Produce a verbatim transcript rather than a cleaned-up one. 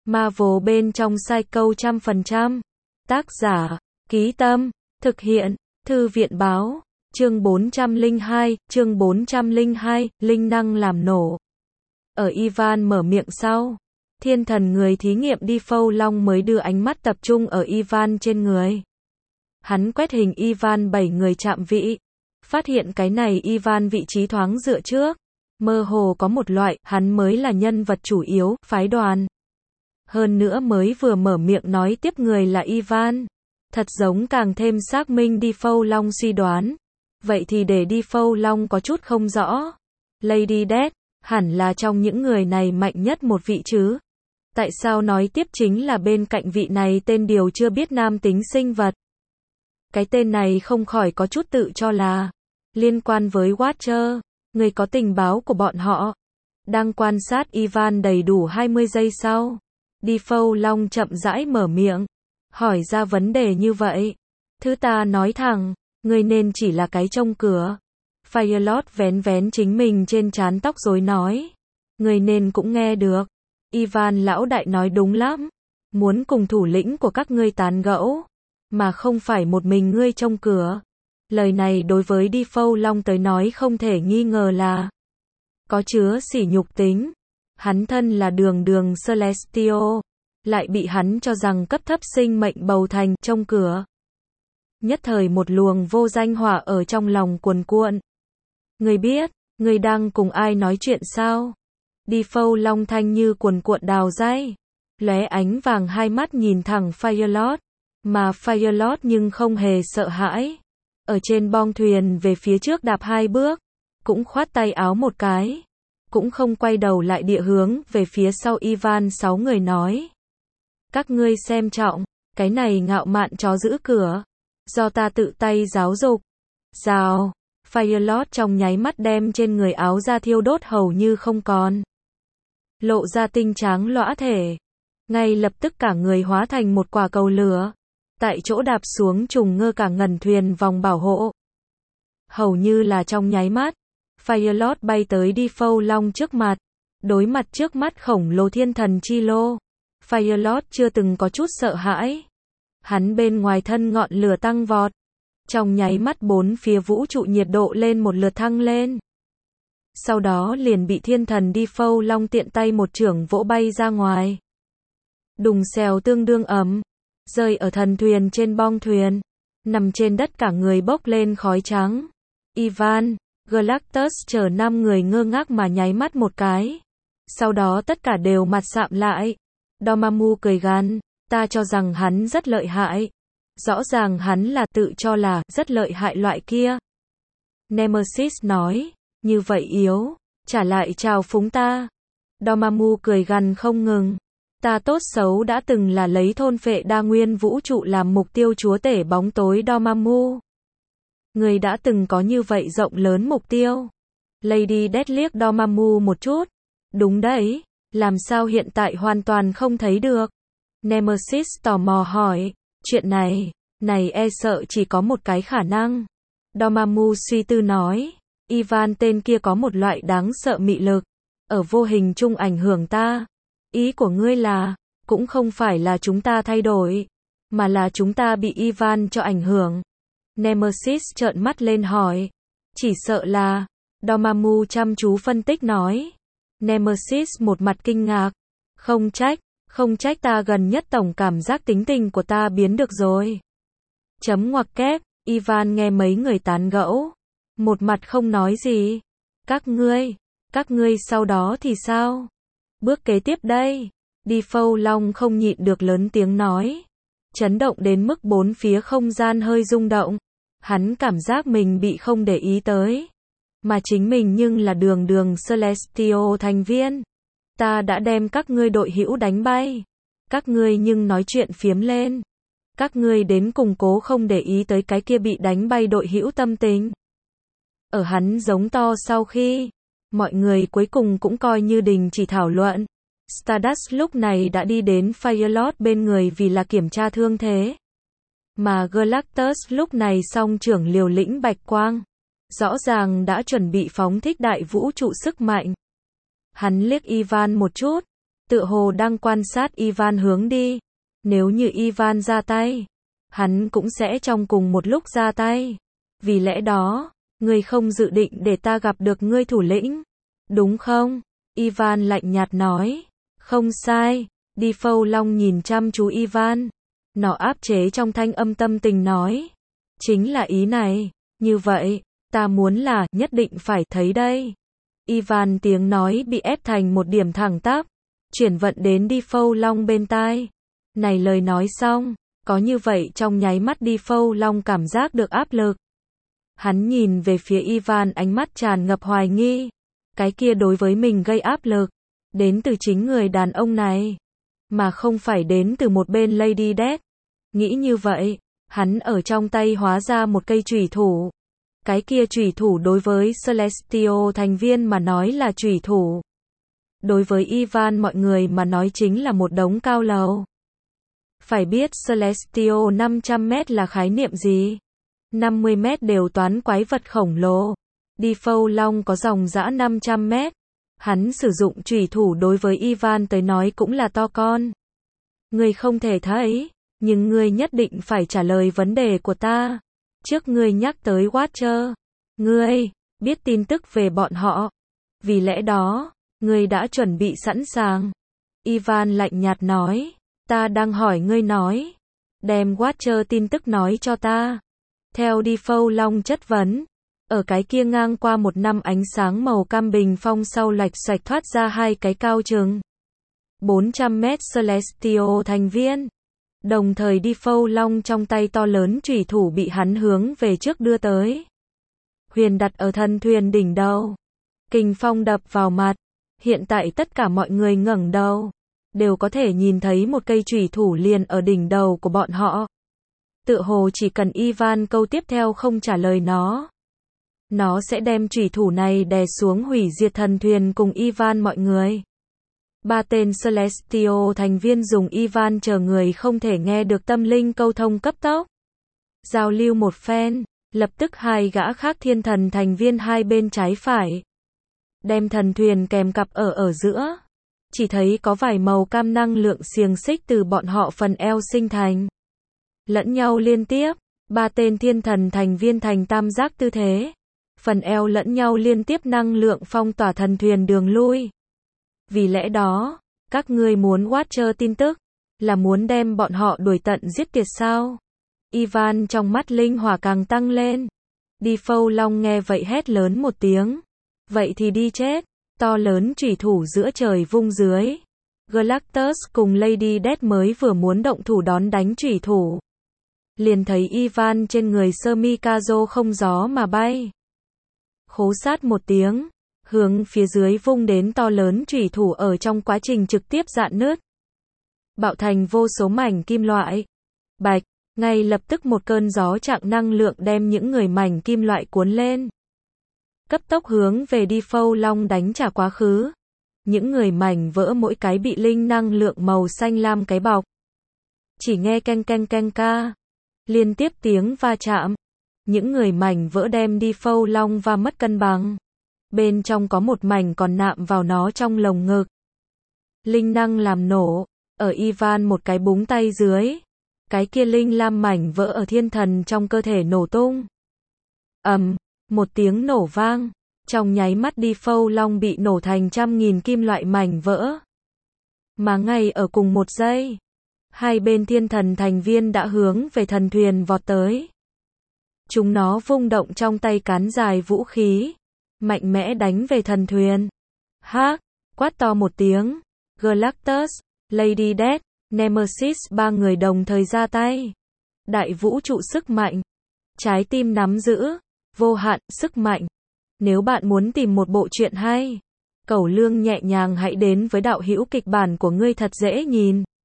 Marvel bên trong Psycho trăm phần trăm. Tác giả, Ký Tâm, thực hiện, Thư viện Báo, chương bốn trăm lẻ hai, chương bốn trăm lẻ hai, linh năng làm nổ. Ở Ivan mở miệng sau, thiên thần người thí nghiệm Default Long mới đưa ánh mắt tập trung ở Ivan trên người. Hắn quét hình Ivan bảy người chạm vị, phát hiện cái này Ivan vị trí thoáng dựa trước, mơ hồ có một loại, hắn mới là nhân vật chủ yếu, phái đoàn. Hơn nữa mới vừa mở miệng nói tiếp người là Ivan, thật giống càng thêm xác minh Default Long suy đoán. Vậy thì để Default Long có chút không rõ. Lady Death, hẳn là trong những người này mạnh nhất một vị chứ. Tại sao nói tiếp chính là bên cạnh vị này tên điều chưa biết nam tính sinh vật. Cái tên này không khỏi có chút tự cho là liên quan với Watcher, người có tình báo của bọn họ. Đang quan sát Ivan đầy đủ hai mươi giây sau, Default Long chậm rãi mở miệng, hỏi ra vấn đề như vậy. Thứ ta nói thẳng, người nên chỉ là cái trông cửa. Firelord vén vén chính mình trên trán tóc rối nói. Người nên cũng nghe được. Ivan lão đại nói đúng lắm. Muốn cùng thủ lĩnh của các ngươi tán gẫu, mà không phải một mình ngươi trông cửa. Lời này đối với Default Long tới nói không thể nghi ngờ là có chứa sỉ nhục tính. Hắn thân là đường đường Celestial, lại bị hắn cho rằng cấp thấp sinh mệnh bầu thành trông cửa. Nhất thời một luồng vô danh hỏa ở trong lòng cuồn cuộn. Người biết, người đang cùng ai nói chuyện sao? Default Long thanh như cuồn cuộn đào dây, lóe ánh vàng hai mắt nhìn thẳng Firelord, mà Firelord nhưng không hề sợ hãi. Ở trên bong thuyền về phía trước đạp hai bước, cũng khoát tay áo một cái, cũng không quay đầu lại địa hướng về phía sau Ivan sáu người nói. Các ngươi xem trọng, cái này ngạo mạn chó giữ cửa, do ta tự tay giáo dục. Rào, Firelord trong nháy mắt đem trên người áo ra thiêu đốt hầu như không còn. Lộ ra tinh tráng lõa thể, ngay lập tức cả người hóa thành một quả cầu lửa, tại chỗ đạp xuống trùng ngơ cả ngần thuyền vòng bảo hộ. Hầu như là trong nháy mắt, Firelord bay tới Default Long trước mặt, đối mặt trước mắt khổng lồ thiên thần chi lô. Firelord chưa từng có chút sợ hãi. Hắn bên ngoài thân ngọn lửa tăng vọt, trong nháy mắt bốn phía vũ trụ nhiệt độ lên một lượt thăng lên. Sau đó liền bị thiên thần Default Long tiện tay một chưởng vỗ bay ra ngoài. Đùng xèo tương đương ấm, rơi ở thần thuyền trên bong thuyền, nằm trên đất cả người bốc lên khói trắng. Ivan, Galactus chờ năm người ngơ ngác mà nháy mắt một cái. Sau đó tất cả đều mặt sạm lại. Dormammu cười gằn, ta cho rằng hắn rất lợi hại. Rõ ràng hắn là tự cho là rất lợi hại loại kia. Nemesis nói, như vậy yếu, trả lại chào phúng ta. Dormammu cười gằn không ngừng. Ta tốt xấu đã từng là lấy thôn phệ đa nguyên vũ trụ làm mục tiêu chúa tể bóng tối Dormammu. Người đã từng có như vậy rộng lớn mục tiêu. Lady Death liếc Dormammu một chút. Đúng đấy, làm sao hiện tại hoàn toàn không thấy được. Nemesis tò mò hỏi, chuyện này, này e sợ chỉ có một cái khả năng. Dormammu suy tư nói, Ivan tên kia có một loại đáng sợ mị lực, ở vô hình chung ảnh hưởng ta. Ý của ngươi là, cũng không phải là chúng ta thay đổi, mà là chúng ta bị Ivan cho ảnh hưởng. Nemesis trợn mắt lên hỏi, chỉ sợ là, Dormammu chăm chú phân tích nói. Nemesis một mặt kinh ngạc, không trách, không trách ta gần nhất tổng cảm giác tính tình của ta biến được rồi. Chấm ngoặc kép, Ivan nghe mấy người tán gẫu, một mặt không nói gì. Các ngươi, các ngươi sau đó thì sao? Bước kế tiếp đây, Default Long không nhịn được lớn tiếng nói. Chấn động đến mức bốn phía không gian hơi rung động. Hắn cảm giác mình bị không để ý tới. Mà chính mình nhưng là đường đường Celestial thành viên. Ta đã đem các ngươi đội hữu đánh bay. Các ngươi nhưng nói chuyện phiếm lên. Các ngươi đến cùng cố không để ý tới cái kia bị đánh bay đội hữu tâm tình. Ở hắn giống to sau khi, mọi người cuối cùng cũng coi như đình chỉ thảo luận. Stardust lúc này đã đi đến Firelord bên người vì là kiểm tra thương thế. Mà Galactus lúc này song trưởng liều lĩnh bạch quang. Rõ ràng đã chuẩn bị phóng thích đại vũ trụ sức mạnh. Hắn liếc Ivan một chút, tựa hồ đang quan sát Ivan hướng đi. Nếu như Ivan ra tay, hắn cũng sẽ trong cùng một lúc ra tay. Vì lẽ đó, ngươi không dự định để ta gặp được ngươi thủ lĩnh, đúng không? Ivan lạnh nhạt nói. Không sai. Default Long nhìn chăm chú Ivan. Nó áp chế trong thanh âm tâm tình nói. Chính là ý này. Như vậy, ta muốn là nhất định phải thấy đây. Ivan tiếng nói bị ép thành một điểm thẳng tắp. Chuyển vận đến Default Long bên tai. Này lời nói xong, có như vậy trong nháy mắt Default Long cảm giác được áp lực. Hắn nhìn về phía Ivan ánh mắt tràn ngập hoài nghi. Cái kia đối với mình gây áp lực, đến từ chính người đàn ông này, mà không phải đến từ một bên Lady Death. Nghĩ như vậy, hắn ở trong tay hóa ra một cây chủy thủ. Cái kia chủy thủ đối với Celestial thành viên mà nói là chủy thủ. Đối với Ivan mọi người mà nói chính là một đống cao lầu. Phải biết Celestial năm trăm mét là khái niệm gì? năm mươi mét đều toán quái vật khổng lồ. Default Long có dòng dã năm trăm mét. Hắn sử dụng chủy thủ đối với Ivan tới nói cũng là to con. Ngươi không thể thấy, nhưng ngươi nhất định phải trả lời vấn đề của ta. Trước ngươi nhắc tới Watcher, ngươi biết tin tức về bọn họ. Vì lẽ đó, ngươi đã chuẩn bị sẵn sàng. Ivan lạnh nhạt nói, ta đang hỏi ngươi nói. Đem Watcher tin tức nói cho ta. Theo Default Long chất vấn. Ở cái kia ngang qua một năm ánh sáng màu cam bình phong sau lạch xoạch thoát ra hai cái cao chừng bốn trăm mét Celestial thành viên. Đồng thời Default Long trong tay to lớn chủy thủ bị hắn hướng về trước đưa tới. Huyền đặt ở thân thuyền đỉnh đầu. Kình phong đập vào mặt. Hiện tại tất cả mọi người ngẩng đầu, đều có thể nhìn thấy một cây chủy thủ liền ở đỉnh đầu của bọn họ. Tựa hồ chỉ cần Ivan câu tiếp theo không trả lời nó, nó sẽ đem chủy thủ này đè xuống hủy diệt thần thuyền cùng Ivan mọi người. Ba tên Celestial thành viên dùng Ivan chờ người không thể nghe được tâm linh câu thông cấp tốc. Giao lưu một phen, lập tức hai gã khác thiên thần thành viên hai bên trái phải. Đem thần thuyền kèm cặp ở ở giữa. Chỉ thấy có vài màu cam năng lượng xiềng xích từ bọn họ phần eo sinh thành. Lẫn nhau liên tiếp, ba tên thiên thần thành viên thành tam giác tư thế. Phần eo lẫn nhau liên tiếp năng lượng phong tỏa thần thuyền đường lui. Vì lẽ đó, các ngươi muốn Watcher tin tức, là muốn đem bọn họ đuổi tận giết tuyệt sao? Ivan trong mắt linh hỏa càng tăng lên. Default Long nghe vậy hét lớn một tiếng. Vậy thì đi chết. To lớn chủy thủ giữa trời vung dưới. Galactus cùng Lady Death mới vừa muốn động thủ đón đánh chủy thủ. Liền thấy Ivan trên người sơ Mikazo không gió mà bay. Khố sát một tiếng, hướng phía dưới vung đến to lớn chủy thủ ở trong quá trình trực tiếp rạn nứt. Bạo thành vô số mảnh kim loại. Bạch, ngay lập tức một cơn gió trạng năng lượng đem những người mảnh kim loại cuốn lên. Cấp tốc hướng về Default Long đánh trả quá khứ. Những người mảnh vỡ mỗi cái bị linh năng lượng màu xanh lam cái bọc. Chỉ nghe canh canh canh ca. Liên tiếp tiếng va chạm. Những người mảnh vỡ đem Default Long va mất cân bằng. Bên trong có một mảnh còn nạm vào nó trong lồng ngực. Linh năng làm nổ. Ở Ivan một cái búng tay dưới. Cái kia linh lam mảnh vỡ ở thiên thần trong cơ thể nổ tung. Ầm, một tiếng nổ vang. Trong nháy mắt Default Long bị nổ thành trăm nghìn kim loại mảnh vỡ. Mà ngay ở cùng một giây, hai bên thiên thần thành viên đã hướng về thần thuyền vọt tới. Chúng nó vung động trong tay cán dài vũ khí, mạnh mẽ đánh về thần thuyền. Hắc, quát to một tiếng, Galactus, Lady Death, Nemesis ba người đồng thời ra tay. Đại vũ trụ sức mạnh, trái tim nắm giữ, vô hạn sức mạnh. Nếu bạn muốn tìm một bộ truyện hay, cẩu lương nhẹ nhàng hãy đến với đạo hữu kịch bản của ngươi thật dễ nhìn.